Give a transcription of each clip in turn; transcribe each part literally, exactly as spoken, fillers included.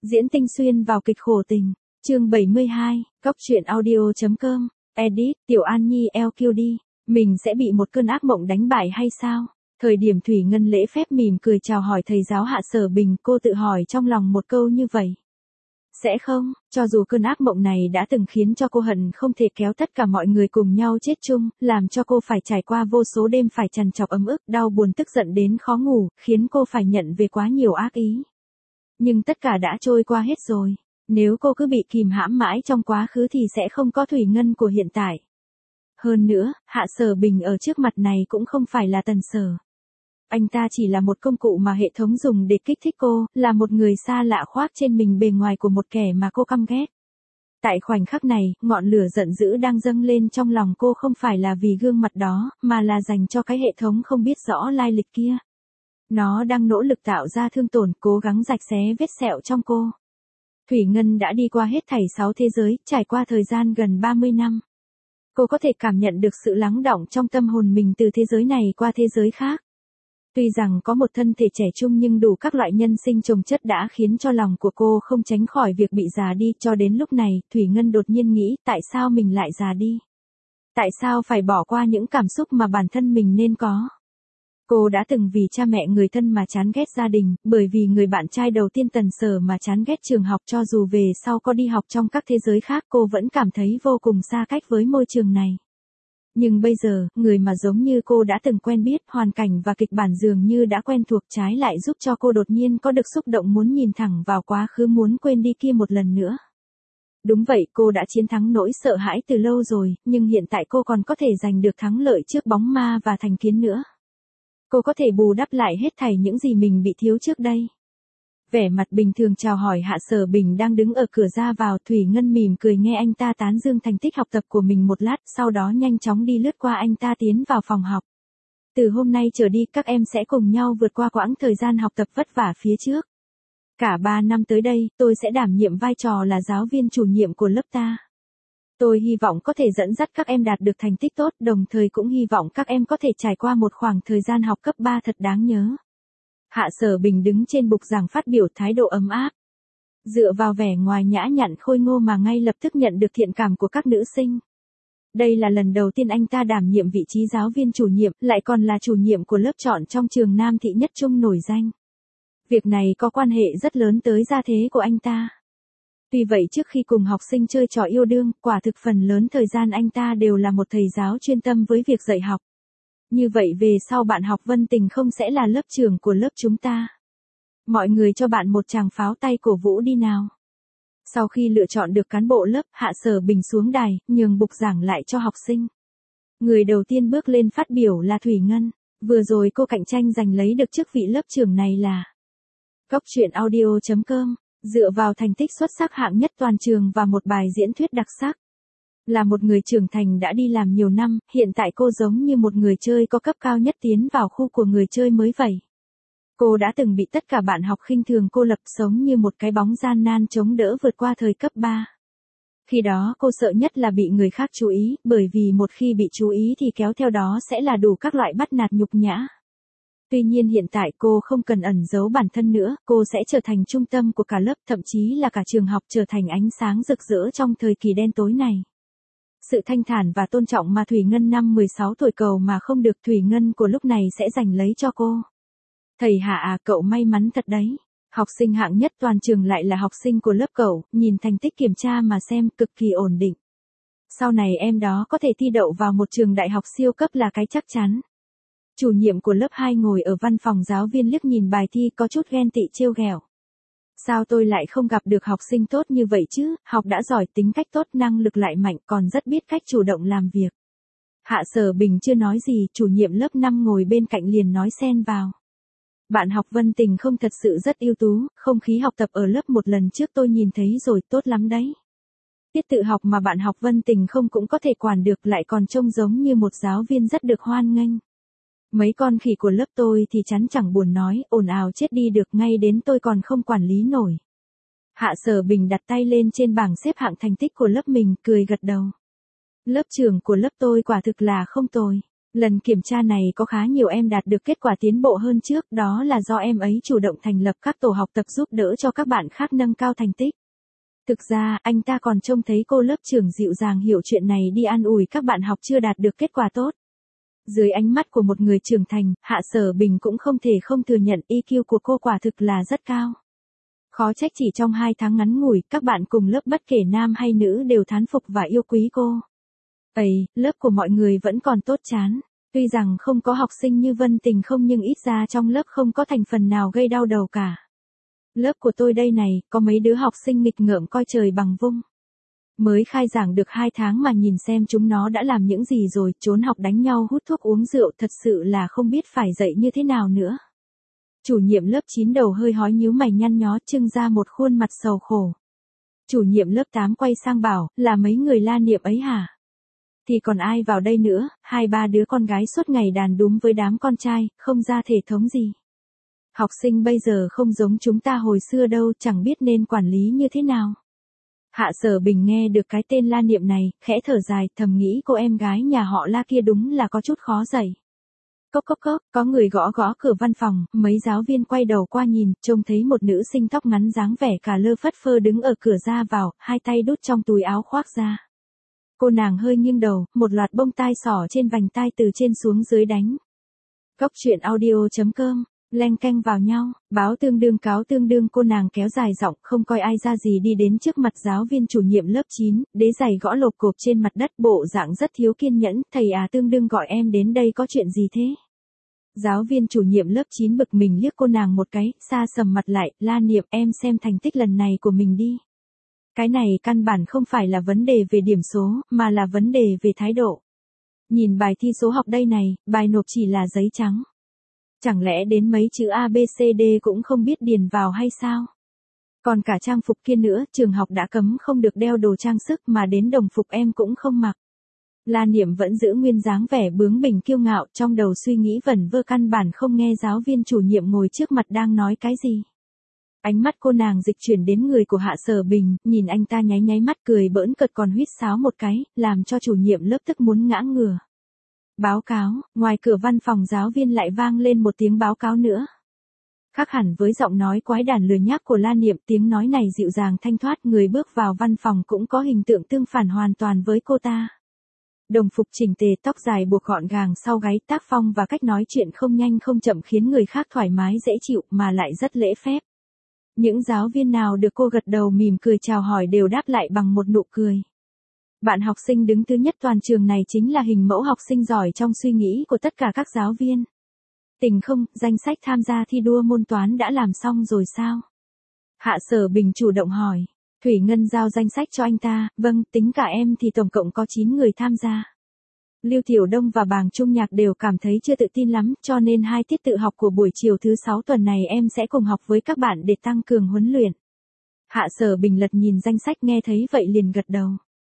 Diễn tinh xuyên vào kịch khổ tình. Chương bảy mươi hai, Cóc truyện audio chấm com. Edit, Tiểu An Nhi eo kiêu đi. Mình sẽ bị một cơn ác mộng đánh bại hay sao? Thời điểm Thủy Ngân lễ phép mỉm cười chào hỏi thầy giáo Hạ Sở Bình, cô tự hỏi trong lòng một câu như vậy. Sẽ không, cho dù cơn ác mộng này đã từng khiến cho cô hận không thể kéo tất cả mọi người cùng nhau chết chung, làm cho cô phải trải qua vô số đêm phải trằn trọc ấm ức, đau buồn tức giận đến khó ngủ, khiến cô phải nhận về quá nhiều ác ý. Nhưng tất cả đã trôi qua hết rồi. Nếu cô cứ bị kìm hãm mãi trong quá khứ thì sẽ không có Thủy Ngân của hiện tại. Hơn nữa, Hạ Sở Bình ở trước mặt này cũng không phải là Tần Sở. Anh ta chỉ là một công cụ mà hệ thống dùng để kích thích cô, là một người xa lạ khoác trên mình bề ngoài của một kẻ mà cô căm ghét. Tại khoảnh khắc này, ngọn lửa giận dữ đang dâng lên trong lòng cô không phải là vì gương mặt đó, mà là dành cho cái hệ thống không biết rõ lai lịch kia. Nó đang nỗ lực tạo ra thương tổn, cố gắng rạch xé vết sẹo trong cô. Thủy Ngân đã đi qua hết thảy sáu thế giới, trải qua thời gian gần ba mươi năm. Cô có thể cảm nhận được sự lắng đọng trong tâm hồn mình từ thế giới này qua thế giới khác. Tuy rằng có một thân thể trẻ trung nhưng đủ các loại nhân sinh chồng chất đã khiến cho lòng của cô không tránh khỏi việc bị già đi, cho đến lúc này, Thủy Ngân đột nhiên nghĩ tại sao mình lại già đi. Tại sao phải bỏ qua những cảm xúc mà bản thân mình nên có. Cô đã từng vì cha mẹ người thân mà chán ghét gia đình, bởi vì người bạn trai đầu tiên Tần Sở mà chán ghét trường học, cho dù về sau có đi học trong các thế giới khác cô vẫn cảm thấy vô cùng xa cách với môi trường này. Nhưng bây giờ, người mà giống như cô đã từng quen biết, hoàn cảnh và kịch bản dường như đã quen thuộc trái lại giúp cho cô đột nhiên có được xúc động muốn nhìn thẳng vào quá khứ, muốn quên đi kia một lần nữa. Đúng vậy, cô đã chiến thắng nỗi sợ hãi từ lâu rồi, nhưng hiện tại cô còn có thể giành được thắng lợi trước bóng ma và thành kiến nữa. Cô có thể bù đắp lại hết thảy những gì mình bị thiếu trước đây. Vẻ mặt bình thường chào hỏi Hạ Sở Bình đang đứng ở cửa ra vào, Thủy Ngân mỉm cười nghe anh ta tán dương thành tích học tập của mình một lát, sau đó nhanh chóng đi lướt qua anh ta tiến vào phòng học. Từ hôm nay trở đi các em sẽ cùng nhau vượt qua quãng thời gian học tập vất vả phía trước. Cả ba năm tới đây, tôi sẽ đảm nhiệm vai trò là giáo viên chủ nhiệm của lớp ta. Tôi hy vọng có thể dẫn dắt các em đạt được thành tích tốt, đồng thời cũng hy vọng các em có thể trải qua một khoảng thời gian học cấp ba thật đáng nhớ. Hạ Sở Bình đứng trên bục giảng phát biểu thái độ ấm áp. Dựa vào vẻ ngoài nhã nhặn khôi ngô mà ngay lập tức nhận được thiện cảm của các nữ sinh. Đây là lần đầu tiên anh ta đảm nhiệm vị trí giáo viên chủ nhiệm, lại còn là chủ nhiệm của lớp chọn trong trường Nam Thị Nhất Trung nổi danh. Việc này có quan hệ rất lớn tới gia thế của anh ta. Tuy vậy trước khi cùng học sinh chơi trò yêu đương, quả thực phần lớn thời gian anh ta đều là một thầy giáo chuyên tâm với việc dạy học. Như vậy về sau bạn học Vân Tình không sẽ là lớp trưởng của lớp chúng ta. Mọi người cho bạn một tràng pháo tay cổ vũ đi nào. Sau khi lựa chọn được cán bộ lớp, Hạ Sở Bình xuống đài, nhường bục giảng lại cho học sinh. Người đầu tiên bước lên phát biểu là Thủy Ngân. Vừa rồi cô cạnh tranh giành lấy được chức vị lớp trưởng này là Cóc truyện audio chấm com. Dựa vào thành tích xuất sắc hạng nhất toàn trường và một bài diễn thuyết đặc sắc. Là một người trưởng thành đã đi làm nhiều năm, hiện tại cô giống như một người chơi có cấp cao nhất tiến vào khu của người chơi mới vậy. Cô đã từng bị tất cả bạn học khinh thường cô, lập sống như một cái bóng gian nan chống đỡ vượt qua thời cấp ba. Khi đó cô sợ nhất là bị người khác chú ý, bởi vì một khi bị chú ý thì kéo theo đó sẽ là đủ các loại bắt nạt nhục nhã. Tuy nhiên hiện tại cô không cần ẩn giấu bản thân nữa, cô sẽ trở thành trung tâm của cả lớp, thậm chí là cả trường học, trở thành ánh sáng rực rỡ trong thời kỳ đen tối này. Sự thanh thản và tôn trọng mà Thủy Ngân năm mười sáu tuổi cầu mà không được, Thủy Ngân của lúc này sẽ giành lấy cho cô. Thầy Hạ à, cậu may mắn thật đấy. Học sinh hạng nhất toàn trường lại là học sinh của lớp cậu, nhìn thành tích kiểm tra mà xem, cực kỳ ổn định. Sau này em đó có thể thi đậu vào một trường đại học siêu cấp là cái chắc chắn. Chủ nhiệm của lớp hai ngồi ở văn phòng giáo viên liếc nhìn bài thi có chút ghen tị trêu ghẹo. Sao tôi lại không gặp được học sinh tốt như vậy chứ, học đã giỏi, tính cách tốt, năng lực lại mạnh, còn rất biết cách chủ động làm việc. Hạ Sở Bình chưa nói gì, chủ nhiệm lớp năm ngồi bên cạnh liền nói xen vào. Bạn học Vân Tình không thật sự rất ưu tú, không khí học tập ở lớp một lần trước tôi nhìn thấy rồi, tốt lắm đấy. Tiết tự học mà bạn học Vân Tình không cũng có thể quản được, lại còn trông giống như một giáo viên rất được hoan nghênh. Mấy con khỉ của lớp tôi thì chắn chẳng buồn nói, ồn ào chết đi được, ngay đến tôi còn không quản lý nổi. Hạ Sở Bình đặt tay lên trên bảng xếp hạng thành tích của lớp mình, cười gật đầu. Lớp trưởng của lớp tôi quả thực là không tồi. Lần kiểm tra này có khá nhiều em đạt được kết quả tiến bộ hơn trước, đó là do em ấy chủ động thành lập các tổ học tập giúp đỡ cho các bạn khác nâng cao thành tích. Thực ra, anh ta còn trông thấy cô lớp trưởng dịu dàng hiểu chuyện này đi an ủi các bạn học chưa đạt được kết quả tốt. Dưới ánh mắt của một người trưởng thành, Hạ Sở Bình cũng không thể không thừa nhận i kiu của cô quả thực là rất cao. Khó trách chỉ trong hai tháng ngắn ngủi, các bạn cùng lớp bất kể nam hay nữ đều thán phục và yêu quý cô. Ây, lớp của mọi người vẫn còn tốt chán. Tuy rằng không có học sinh như Vân Tình không nhưng ít ra trong lớp không có thành phần nào gây đau đầu cả. Lớp của tôi đây này, có mấy đứa học sinh nghịch ngợm coi trời bằng vung. Mới khai giảng được hai tháng mà nhìn xem chúng nó đã làm những gì rồi, trốn học đánh nhau hút thuốc uống rượu, thật sự là không biết phải dạy như thế nào nữa. Chủ nhiệm lớp chín đầu hơi hói nhíu mày nhăn nhó trưng ra một khuôn mặt sầu khổ. Chủ nhiệm lớp tám quay sang bảo, là mấy người La Niệm ấy hả? Thì còn ai vào đây nữa, hai ba đứa con gái suốt ngày đàn đúm với đám con trai, không ra thể thống gì. Học sinh bây giờ không giống chúng ta hồi xưa đâu, chẳng biết nên quản lý như thế nào. Hạ Sở Bình nghe được cái tên La Niệm này, khẽ thở dài, thầm nghĩ cô em gái nhà họ La kia đúng là có chút khó dạy. Cốc cốc cốc, có người gõ gõ cửa văn phòng, mấy giáo viên quay đầu qua nhìn, trông thấy một nữ sinh tóc ngắn dáng vẻ cả lơ phất phơ đứng ở cửa ra vào, hai tay đút trong túi áo khoác ra. Cô nàng hơi nghiêng đầu, một loạt bông tai sỏ trên vành tai từ trên xuống dưới đánh. Cốc truyện audio chấm com, leng keng vào nhau, báo tương đương cáo tương đương cô nàng kéo dài giọng không coi ai ra gì đi đến trước mặt giáo viên chủ nhiệm lớp chín, đế giày gõ lộp cộp trên mặt đất bộ dạng rất thiếu kiên nhẫn, thầy à tương đương gọi em đến đây có chuyện gì thế? Giáo viên chủ nhiệm lớp chín bực mình liếc cô nàng một cái, xa sầm mặt lại, La Niệm em xem thành tích lần này của mình đi. Cái này căn bản không phải là vấn đề về điểm số, mà là vấn đề về thái độ. Nhìn bài thi số học đây này, bài nộp chỉ là giấy trắng. Chẳng lẽ đến mấy chữ A B C D cũng không biết điền vào hay sao? Còn cả trang phục kia nữa, trường học đã cấm không được đeo đồ trang sức mà đến đồng phục em cũng không mặc. La Niệm vẫn giữ nguyên dáng vẻ bướng bỉnh kiêu ngạo, trong đầu suy nghĩ vẩn vơ căn bản không nghe giáo viên chủ nhiệm ngồi trước mặt đang nói cái gì. Ánh mắt cô nàng dịch chuyển đến người của Hạ Sở Bình, nhìn anh ta nháy nháy mắt cười bỡn cợt còn huýt sáo một cái, làm cho chủ nhiệm lớp tức muốn ngã ngửa. Báo cáo, ngoài cửa văn phòng giáo viên lại vang lên một tiếng báo cáo nữa. Khác hẳn với giọng nói quái đản lười nhác của La Niệm, tiếng nói này dịu dàng thanh thoát, người bước vào văn phòng cũng có hình tượng tương phản hoàn toàn với cô ta. Đồng phục chỉnh tề, tóc dài buộc gọn gàng sau gáy, tác phong và cách nói chuyện không nhanh không chậm khiến người khác thoải mái dễ chịu mà lại rất lễ phép. Những giáo viên nào được cô gật đầu mỉm cười chào hỏi đều đáp lại bằng một nụ cười. Bạn học sinh đứng thứ nhất toàn trường này chính là hình mẫu học sinh giỏi trong suy nghĩ của tất cả các giáo viên. Tình không, danh sách tham gia thi đua môn toán đã làm xong rồi sao? Hạ Sở Bình chủ động hỏi. Thủy Ngân giao danh sách cho anh ta, vâng, tính cả em thì tổng cộng có chín người tham gia. Lưu Tiểu Đông và Bàng Trung Nhạc đều cảm thấy chưa tự tin lắm, cho nên hai tiết tự học của buổi chiều thứ sáu tuần này em sẽ cùng học với các bạn để tăng cường huấn luyện. Hạ Sở Bình lật nhìn danh sách nghe thấy vậy liền gật đầu.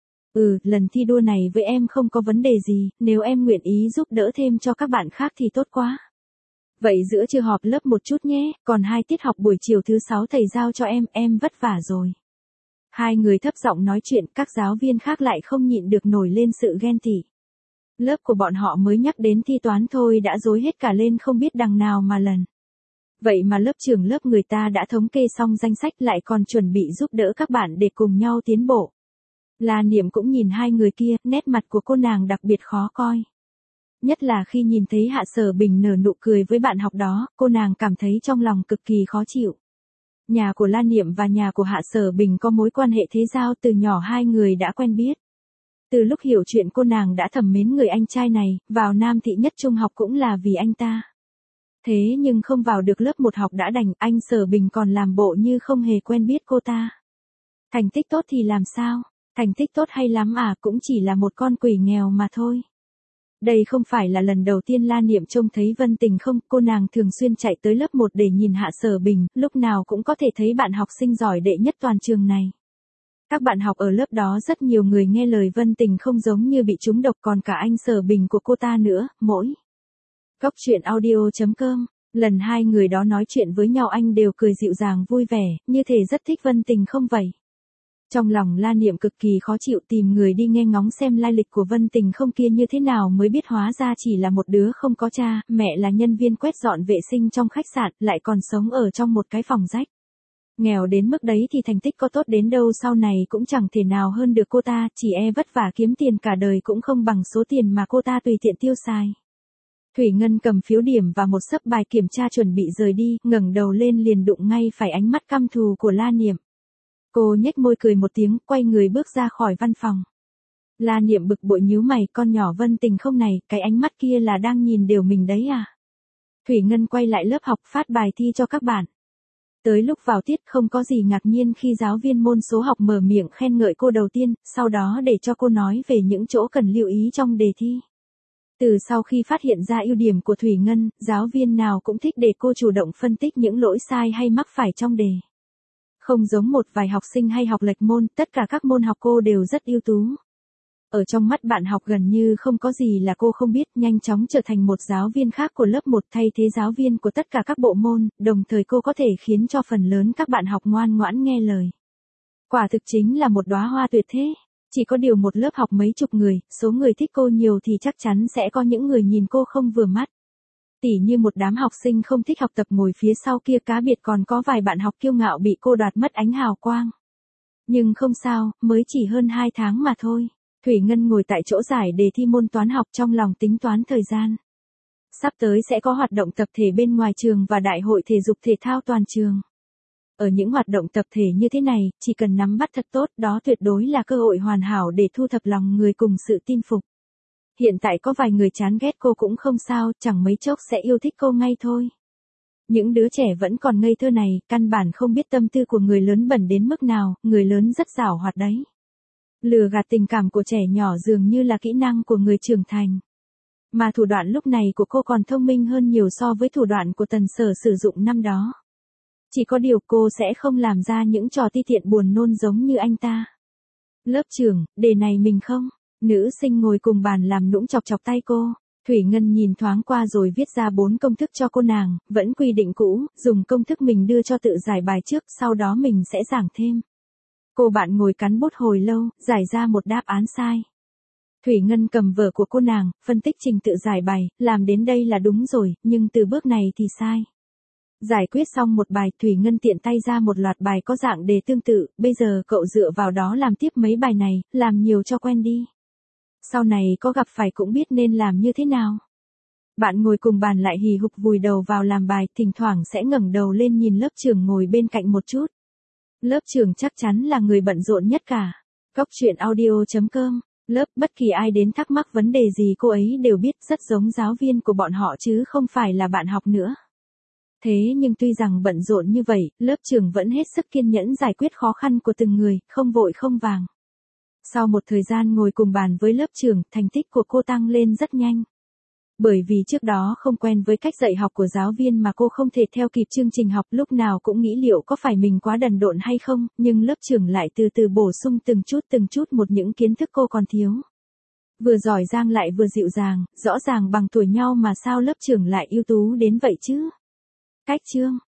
Ừ, lần thi đua này với em không có vấn đề gì, nếu em nguyện ý giúp đỡ thêm cho các bạn khác thì tốt quá. Vậy giữa trưa họp lớp một chút nhé, còn hai tiết học buổi chiều thứ sáu thầy giao cho em, em vất vả rồi. Hai người thấp giọng nói chuyện, các giáo viên khác lại không nhịn được nổi lên sự ghen tị. Lớp của bọn họ mới nhắc đến thi toán thôi đã rối hết cả lên không biết đằng nào mà lần. Vậy mà lớp trưởng lớp người ta đã thống kê xong danh sách lại còn chuẩn bị giúp đỡ các bạn để cùng nhau tiến bộ. La Niệm cũng nhìn hai người kia, nét mặt của cô nàng đặc biệt khó coi. Nhất là khi nhìn thấy Hạ Sở Bình nở nụ cười với bạn học đó, cô nàng cảm thấy trong lòng cực kỳ khó chịu. Nhà của La Niệm và nhà của Hạ Sở Bình có mối quan hệ thế giao, từ nhỏ hai người đã quen biết. Từ lúc hiểu chuyện cô nàng đã thầm mến người anh trai này, vào Nam Thị Nhất Trung học cũng là vì anh ta. Thế nhưng không vào được lớp một học đã đành, anh Sở Bình còn làm bộ như không hề quen biết cô ta. Thành tích tốt thì làm sao? Thành tích tốt hay lắm à, cũng chỉ là một con quỷ nghèo mà thôi. Đây không phải là lần đầu tiên La Niệm trông thấy Vân Tình không, cô nàng thường xuyên chạy tới lớp một để nhìn Hạ Sở Bình, lúc nào cũng có thể thấy bạn học sinh giỏi đệ nhất toàn trường này. Các bạn học ở lớp đó rất nhiều người nghe lời Vân Tình không giống như bị trúng độc, còn cả anh Sở Bình của cô ta nữa, mỗi. Cốc truyện audio chấm com, lần hai người đó nói chuyện với nhau anh đều cười dịu dàng vui vẻ, như thể rất thích Vân Tình không vậy. Trong lòng La Niệm cực kỳ khó chịu, tìm người đi nghe ngóng xem lai lịch của Vân Tình không kia như thế nào, mới biết hóa ra chỉ là một đứa không có cha, mẹ là nhân viên quét dọn vệ sinh trong khách sạn, lại còn sống ở trong một cái phòng rách. Nghèo đến mức đấy thì thành tích có tốt đến đâu sau này cũng chẳng thể nào hơn được cô ta, chỉ e vất vả kiếm tiền cả đời cũng không bằng số tiền mà cô ta tùy tiện tiêu xài. Thủy Ngân cầm phiếu điểm và một xấp bài kiểm tra chuẩn bị rời đi, ngẩng đầu lên liền đụng ngay phải ánh mắt căm thù của La Niệm. Cô nhếch môi cười một tiếng, quay người bước ra khỏi văn phòng. La Niệm bực bội nhíu mày, con nhỏ Vân Tình không này, cái ánh mắt kia là đang nhìn đều mình đấy à? Thủy Ngân quay lại lớp học phát bài thi cho các bạn. Tới lúc vào tiết không có gì ngạc nhiên khi giáo viên môn số học mở miệng khen ngợi cô đầu tiên, sau đó để cho cô nói về những chỗ cần lưu ý trong đề thi. Từ sau khi phát hiện ra ưu điểm của Thủy Ngân, giáo viên nào cũng thích để cô chủ động phân tích những lỗi sai hay mắc phải trong đề. Không giống một vài học sinh hay học lệch môn, tất cả các môn học cô đều rất ưu tú. Ở trong mắt bạn học gần như không có gì là cô không biết, nhanh chóng trở thành một giáo viên khác của lớp một thay thế giáo viên của tất cả các bộ môn, đồng thời cô có thể khiến cho phần lớn các bạn học ngoan ngoãn nghe lời. Quả thực chính là một đóa hoa tuyệt thế. Chỉ có điều một lớp học mấy chục người, số người thích cô nhiều thì chắc chắn sẽ có những người nhìn cô không vừa mắt. Tỉ như một đám học sinh không thích học tập ngồi phía sau kia, cá biệt còn có vài bạn học kiêu ngạo bị cô đoạt mất ánh hào quang. Nhưng không sao, mới chỉ hơn hai tháng mà thôi. Thủy Ngân ngồi tại chỗ giải đề thi môn toán học trong lòng tính toán thời gian. Sắp tới sẽ có hoạt động tập thể bên ngoài trường và đại hội thể dục thể thao toàn trường. Ở những hoạt động tập thể như thế này, chỉ cần nắm bắt thật tốt, đó tuyệt đối là cơ hội hoàn hảo để thu thập lòng người cùng sự tin phục. Hiện tại có vài người chán ghét cô cũng không sao, chẳng mấy chốc sẽ yêu thích cô ngay thôi. Những đứa trẻ vẫn còn ngây thơ này, căn bản không biết tâm tư của người lớn bẩn đến mức nào, người lớn rất giảo hoạt đấy. Lừa gạt tình cảm của trẻ nhỏ dường như là kỹ năng của người trưởng thành. Mà thủ đoạn lúc này của cô còn thông minh hơn nhiều so với thủ đoạn của Tần Sở sử dụng năm đó. Chỉ có điều cô sẽ không làm ra những trò ti tiện buồn nôn giống như anh ta. Lớp trưởng, đề này mình không? Nữ sinh ngồi cùng bàn làm nũng chọc chọc tay cô. Thủy Ngân nhìn thoáng qua rồi viết ra bốn công thức cho cô nàng, vẫn quy định cũ, dùng công thức mình đưa cho tự giải bài trước, sau đó mình sẽ giảng thêm. Cô bạn ngồi cắn bút hồi lâu, giải ra một đáp án sai. Thủy Ngân cầm vở của cô nàng, phân tích trình tự giải bài, làm đến đây là đúng rồi, nhưng từ bước này thì sai. Giải quyết xong một bài, Thủy Ngân tiện tay ra một loạt bài có dạng đề tương tự, bây giờ cậu dựa vào đó làm tiếp mấy bài này, làm nhiều cho quen đi. Sau này có gặp phải cũng biết nên làm như thế nào. Bạn ngồi cùng bàn lại hì hục vùi đầu vào làm bài, thỉnh thoảng sẽ ngẩng đầu lên nhìn lớp trưởng ngồi bên cạnh một chút. Lớp trưởng chắc chắn là người bận rộn nhất cả. Cóc truyện audio chấm com. Lớp, bất kỳ ai đến thắc mắc vấn đề gì cô ấy đều biết, rất giống giáo viên của bọn họ chứ không phải là bạn học nữa. Thế nhưng tuy rằng bận rộn như vậy, lớp trưởng vẫn hết sức kiên nhẫn giải quyết khó khăn của từng người, không vội không vàng. Sau một thời gian ngồi cùng bàn với lớp trưởng, thành tích của cô tăng lên rất nhanh. Bởi vì trước đó không quen với cách dạy học của giáo viên mà cô không thể theo kịp chương trình học, lúc nào cũng nghĩ liệu có phải mình quá đần độn hay không, nhưng lớp trưởng lại từ từ bổ sung từng chút từng chút một những kiến thức cô còn thiếu. Vừa giỏi giang lại vừa dịu dàng, rõ ràng bằng tuổi nhau mà sao lớp trưởng lại ưu tú đến vậy chứ? Cách chương